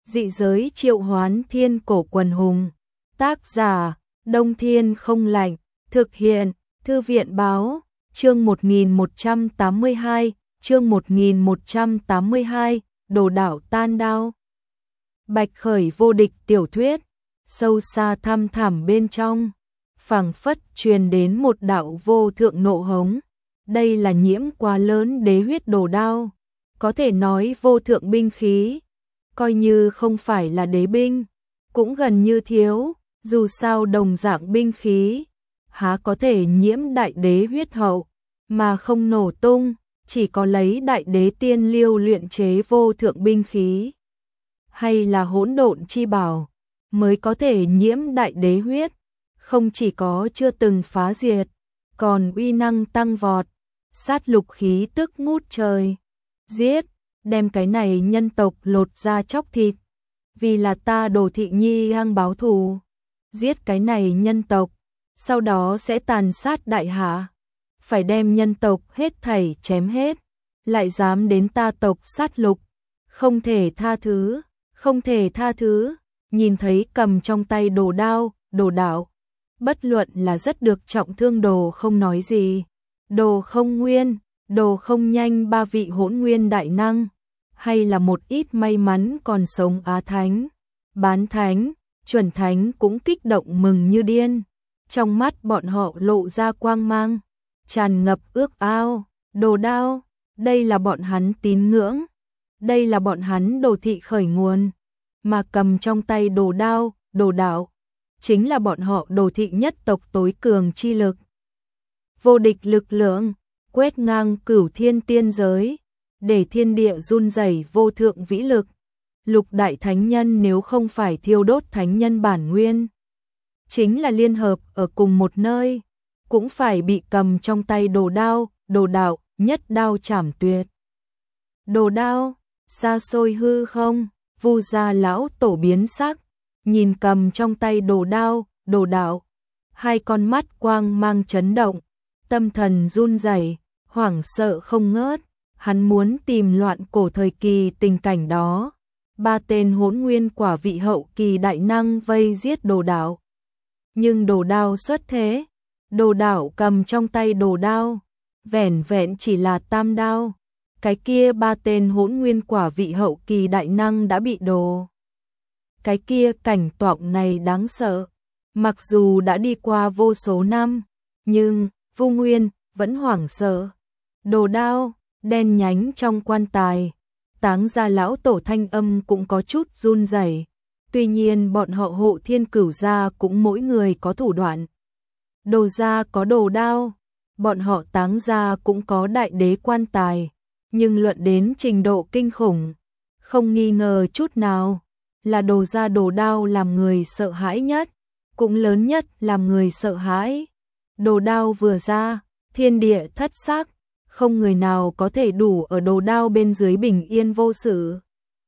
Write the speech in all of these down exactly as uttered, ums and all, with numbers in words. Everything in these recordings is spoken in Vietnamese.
Dị giới triệu hoán thiên cổ quần hùng. Tác giả, Đông Thiên không lạnh. Thực hiện, Thư viện báo, chương một nghìn một trăm tám mươi hai, chương một nghìn một trăm tám mươi hai, Đồ đảo tan đao. Bạch khởi vô địch tiểu thuyết, sâu xa thăm thẳm bên trong, phảng phất truyền đến một đạo vô thượng nộ hống. Đây là nhiễm quá lớn đế huyết đồ đao, có thể nói vô thượng binh khí, coi như không phải là đế binh, cũng gần như thiếu, dù sao đồng dạng binh khí, há có thể nhiễm đại đế huyết hậu, mà không nổ tung, chỉ có lấy đại đế tiên liêu luyện chế vô thượng binh khí, hay là hỗn độn chi bảo, mới có thể nhiễm đại đế huyết, không chỉ có chưa từng phá diệt, còn uy năng tăng vọt, sát lục khí tức ngút trời. Giết, đem cái này nhân tộc lột ra chóc thịt, vì là ta Đồ Thị Nhi hăng báo thù. Giết cái này nhân tộc, sau đó sẽ tàn sát đại hạ, phải đem nhân tộc hết thảy chém hết, lại dám đến ta tộc sát lục, không thể tha thứ, không thể tha thứ. Nhìn thấy cầm trong tay đồ đao, đồ đạo, bất luận là rất được trọng thương đồ không nói gì, đồ không nguyên, đồ không nhanh ba vị hỗn nguyên đại năng, hay là một ít may mắn còn sống á thánh, bán thánh, chuẩn thánh cũng kích động mừng như điên. Trong mắt bọn họ lộ ra quang mang, tràn ngập ước ao, đồ đao, đây là bọn hắn tín ngưỡng, đây là bọn hắn Đồ Thị khởi nguồn, mà cầm trong tay đồ đao, đồ đạo, chính là bọn họ Đồ Thị nhất tộc tối cường chi lực. Vô địch lực lượng, quét ngang cửu thiên tiên giới, để thiên địa run rẩy vô thượng vĩ lực. Lục đại thánh nhân nếu không phải thiêu đốt thánh nhân bản nguyên, chính là liên hợp ở cùng một nơi, cũng phải bị cầm trong tay đồ đao, đồ đạo, nhất đao chảm tuyệt. Đồ đao, xa xôi hư không, Vu gia lão tổ biến sắc, nhìn cầm trong tay đồ đao, đồ đạo, hai con mắt quang mang chấn động, tâm thần run rẩy, hoảng sợ không ngớt, hắn muốn tìm loạn cổ thời kỳ tình cảnh đó. Ba tên hỗn nguyên quả vị hậu kỳ đại năng vây giết đồ đạo. Nhưng đồ đao xuất thế, đồ đạo cầm trong tay đồ đao, vẻn vẹn chỉ là tam đao. Cái kia ba tên hỗn nguyên quả vị hậu kỳ đại năng đã bị đồ. Cái kia cảnh tượng này đáng sợ, mặc dù đã đi qua vô số năm, nhưng Vu Nguyên vẫn hoảng sợ. Đồ đao, đen nhánh trong quan tài, Táng gia lão tổ thanh âm cũng có chút run rẩy. Tuy nhiên bọn họ Hộ Thiên Cửu gia cũng mỗi người có thủ đoạn. Đồ gia có đồ đao, bọn họ Táng gia cũng có đại đế quan tài, nhưng luận đến trình độ kinh khủng, không nghi ngờ chút nào, là đồ gia đồ đao làm người sợ hãi nhất, cũng lớn nhất làm người sợ hãi. Đồ đao vừa ra, thiên địa thất sắc, không người nào có thể đủ ở đồ đao bên dưới bình yên vô sự.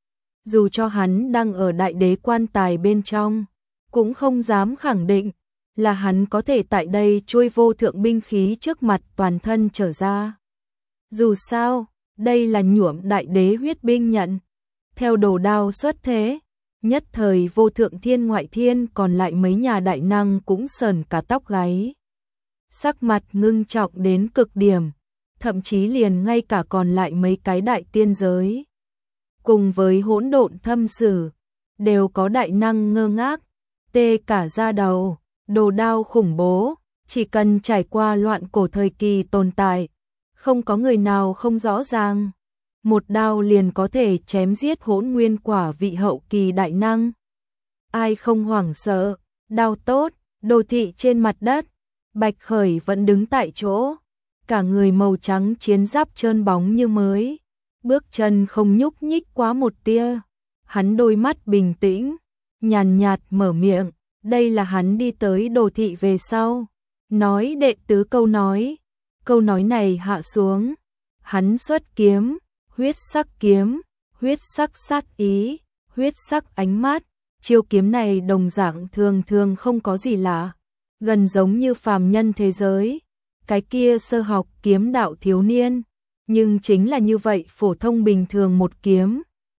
Dù cho hắn đang ở đại đế quan tài bên trong, cũng không dám khẳng định là hắn có thể tại đây chui vô thượng binh khí trước mặt toàn thân trở ra. Dù sao, đây là nhuộm đại đế huyết binh nhận. Theo đồ đao xuất thế, nhất thời vô thượng thiên ngoại thiên còn lại mấy nhà đại năng cũng sờn cả tóc gáy. Sắc mặt ngưng trọng đến cực điểm, thậm chí liền ngay cả còn lại mấy cái đại tiên giới, cùng với hỗn độn thâm sử, đều có đại năng ngơ ngác, tê cả da đầu. Đồ đao khủng bố, chỉ cần trải qua loạn cổ thời kỳ tồn tại, không có người nào không rõ ràng. Một đao liền có thể chém giết hỗn nguyên quả vị hậu kỳ đại năng. Ai không hoảng sợ, đao tốt, Đồ Thị trên mặt đất, Bạch Khởi vẫn đứng tại chỗ, cả người màu trắng chiến giáp trơn bóng như mới, bước chân không nhúc nhích quá một tia. Hắn đôi mắt bình tĩnh, nhàn nhạt mở miệng, đây là hắn đi tới Đồ Thị về sau, nói đệ tứ câu nói. Câu nói này hạ xuống, hắn xuất kiếm, huyết sắc kiếm, huyết sắc sát ý, huyết sắc ánh mắt, chiêu kiếm này đồng dạng thường thường không có gì lạ, gần giống như phàm nhân thế giới, cái kia sơ học kiếm đạo thiếu niên, nhưng chính là như vậy phổ thông bình thường một kiếm,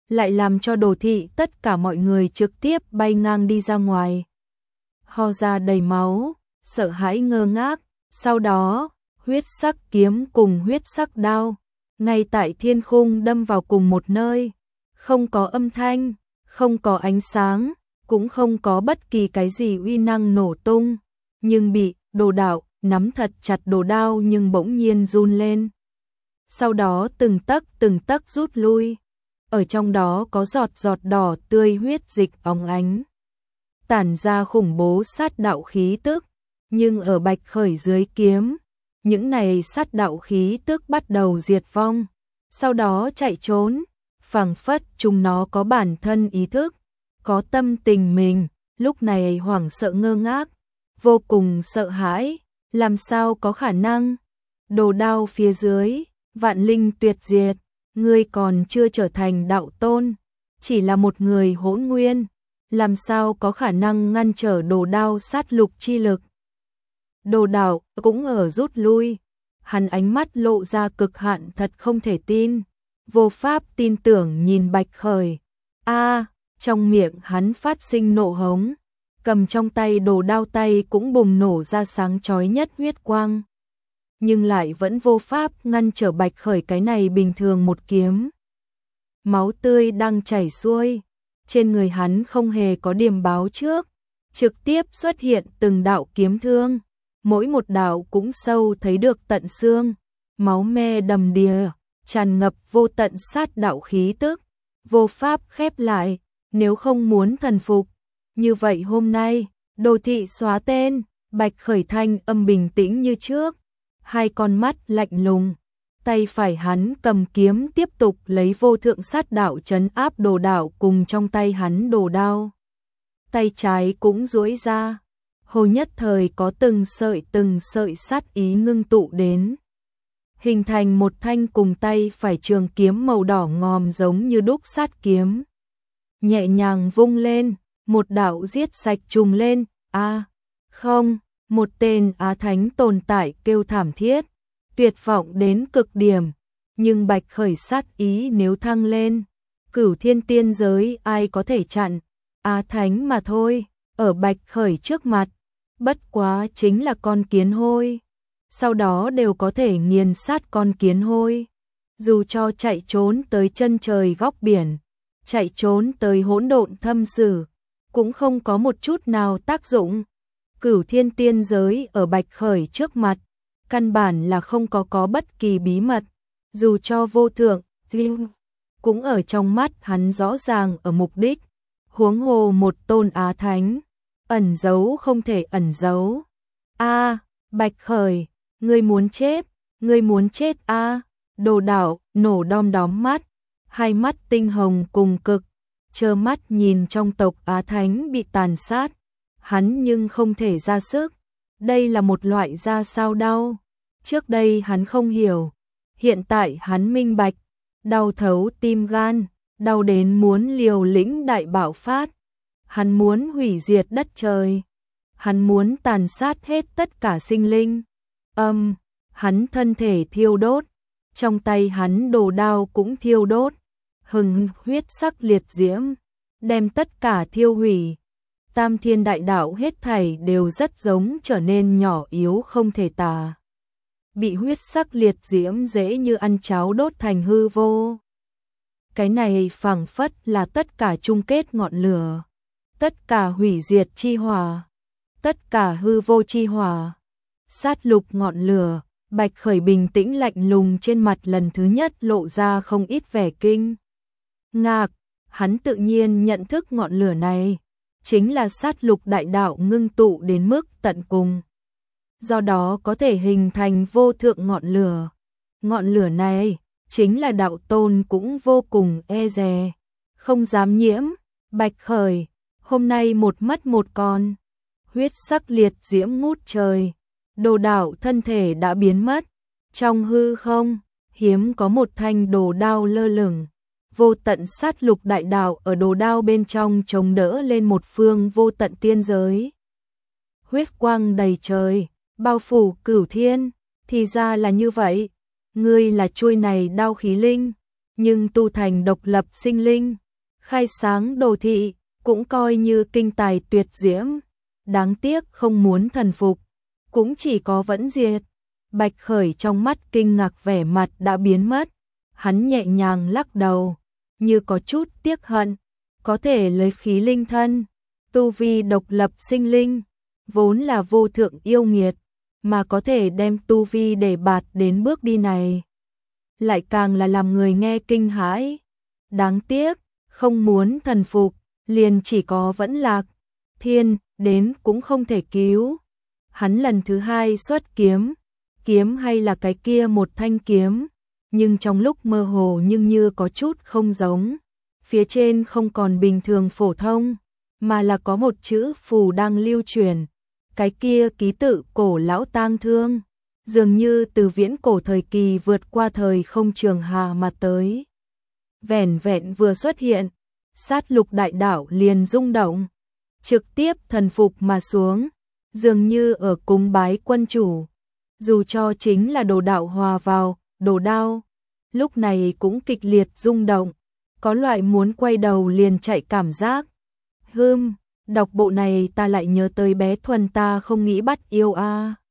lại làm cho Đồ Thị tất cả mọi người trực tiếp bay ngang đi ra ngoài. Ho ra đầy máu, sợ hãi ngơ ngác, sau đó, huyết sắc kiếm cùng huyết sắc đao, ngay tại thiên khung đâm vào cùng một nơi, không có âm thanh, không có ánh sáng, cũng không có bất kỳ cái gì uy năng nổ tung, nhưng bị Đồ Đạo nắm thật chặt đồ đao nhưng bỗng nhiên run lên. Sau đó từng tấc từng tấc rút lui, ở trong đó có giọt giọt đỏ tươi huyết dịch óng ánh, tản ra khủng bố sát đạo khí tức, nhưng ở Bạch Khởi dưới kiếm, những này sát đạo khí tức bắt đầu diệt vong, sau đó chạy trốn, phảng phất chúng nó có bản thân ý thức, có tâm tình mình, lúc này hoảng sợ ngơ ngác, vô cùng sợ hãi, làm sao có khả năng? Đồ đao phía dưới, vạn linh tuyệt diệt, ngươi còn chưa trở thành đạo tôn, chỉ là một người hỗn nguyên, làm sao có khả năng ngăn trở đồ đao sát lục chi lực? Đồ Đạo cũng ở rút lui, hắn ánh mắt lộ ra cực hạn thật không thể tin, vô pháp tin tưởng nhìn Bạch Khởi. A, trong miệng hắn phát sinh nộ hống, cầm trong tay đồ đao tay cũng bùng nổ ra sáng chói nhất huyết quang, nhưng lại vẫn vô pháp ngăn trở Bạch Khởi cái này bình thường một kiếm. Máu tươi đang chảy xuôi, trên người hắn không hề có điểm báo trước, trực tiếp xuất hiện từng đạo kiếm thương, mỗi một đạo cũng sâu thấy được tận xương, máu me đầm đìa, tràn ngập vô tận sát đạo khí tức, vô pháp khép lại, nếu không muốn thần phục. Như vậy hôm nay, Đồ Thị xóa tên, Bạch Khởi thanh âm bình tĩnh như trước, hai con mắt lạnh lùng, tay phải hắn cầm kiếm tiếp tục lấy vô thượng sát đạo trấn áp Đồ Đạo cùng trong tay hắn đồ đao. Tay trái cũng duỗi ra, hồ nhất thời có từng sợi từng sợi sát ý ngưng tụ đến, hình thành một thanh cùng tay phải trường kiếm màu đỏ ngòm giống như đúc sát kiếm. Nhẹ nhàng vung lên, một đạo giết sạch trùng lên, a à, không, một tên Á Thánh tồn tại kêu thảm thiết, tuyệt vọng đến cực điểm, nhưng Bạch Khởi sát ý nếu thăng lên, cửu thiên tiên giới ai có thể chặn, Á Thánh mà thôi, ở Bạch Khởi trước mặt, bất quá chính là con kiến hôi, sau đó đều có thể nghiền sát con kiến hôi, dù cho chạy trốn tới chân trời góc biển, chạy trốn tới hỗn độn thâm sử, cũng không có một chút nào tác dụng. Cửu thiên tiên giới ở Bạch Khởi trước mặt, căn bản là không có có bất kỳ bí mật, dù cho vô thượng, cũng ở trong mắt hắn rõ ràng ở mục đích, huống hồ một tôn Á Thánh, ẩn giấu không thể ẩn giấu. A, Bạch Khởi, ngươi muốn chết, ngươi muốn chết a. À. Đồ Đạo nổ đom đóm mắt, hai mắt tinh hồng cùng cực, trơ mắt nhìn trong tộc Á Thánh bị tàn sát, hắn nhưng không thể ra sức, đây là một loại ra sao đau, trước đây hắn không hiểu, hiện tại hắn minh bạch, đau thấu tim gan, đau đến muốn liều lĩnh đại bạo phát, hắn muốn hủy diệt đất trời, hắn muốn tàn sát hết tất cả sinh linh, âm, hắn thân thể thiêu đốt, trong tay hắn đồ đao cũng thiêu đốt, hừng huyết sắc liệt diễm, đem tất cả thiêu hủy. Tam thiên đại đạo hết thảy đều rất giống trở nên nhỏ yếu không thể tả. Bị huyết sắc liệt diễm dễ như ăn cháo đốt thành hư vô. Cái này phảng phất là tất cả chung kết ngọn lửa, tất cả hủy diệt chi hỏa, tất cả hư vô chi hỏa. Sát lục ngọn lửa, Bạch Khởi bình tĩnh lạnh lùng trên mặt lần thứ nhất lộ ra không ít vẻ kinh ngạc, hắn tự nhiên nhận thức ngọn lửa này chính là sát lục đại đạo ngưng tụ đến mức tận cùng, do đó có thể hình thành vô thượng ngọn lửa. Ngọn lửa này chính là đạo tôn cũng vô cùng e dè, không dám nhiễm. Bạch Khởi, hôm nay một mất một con, huyết sắc liệt diễm ngút trời, đồ đạo thân thể đã biến mất, trong hư không, hiếm có một thanh đồ đao lơ lửng. Vô tận sát lục đại đạo ở đồ đao bên trong chống đỡ lên một phương vô tận tiên giới. Huyết quang đầy trời, bao phủ cửu thiên, thì ra là như vậy, ngươi là chuôi này đao khí linh, nhưng tu thành độc lập sinh linh, khai sáng đồ thị, cũng coi như kinh tài tuyệt diễm. Đáng tiếc không muốn thần phục, cũng chỉ có vẫn diệt. Bạch Khởi trong mắt kinh ngạc vẻ mặt đã biến mất, hắn nhẹ nhàng lắc đầu, như có chút tiếc hận, có thể lấy khí linh thân, tu vi độc lập sinh linh, vốn là vô thượng yêu nghiệt, mà có thể đem tu vi để bạt đến bước đi này, lại càng là làm người nghe kinh hãi. Đáng tiếc, không muốn thần phục, liền chỉ có vẫn lạc, thiên đến cũng không thể cứu. Hắn lần thứ hai xuất kiếm, kiếm hay là cái kia một thanh kiếm, nhưng trong lúc mơ hồ nhưng như có chút không giống. Phía trên không còn bình thường phổ thông, mà là có một chữ phù đang lưu truyền. Cái kia ký tự cổ lão tang thương, dường như từ viễn cổ thời kỳ vượt qua thời không trường hà mà tới. Vẻn vẹn vừa xuất hiện, sát lục đại đảo liền rung động, trực tiếp thần phục mà xuống, dường như ở cúng bái quân chủ. Dù cho chính là đồ đạo hòa vào, đồ đao, lúc này cũng kịch liệt rung động, có loại muốn quay đầu liền chạy cảm giác. Hừm, đọc bộ này ta lại nhớ tới bé Thuần ta không nghĩ bắt yêu a. À.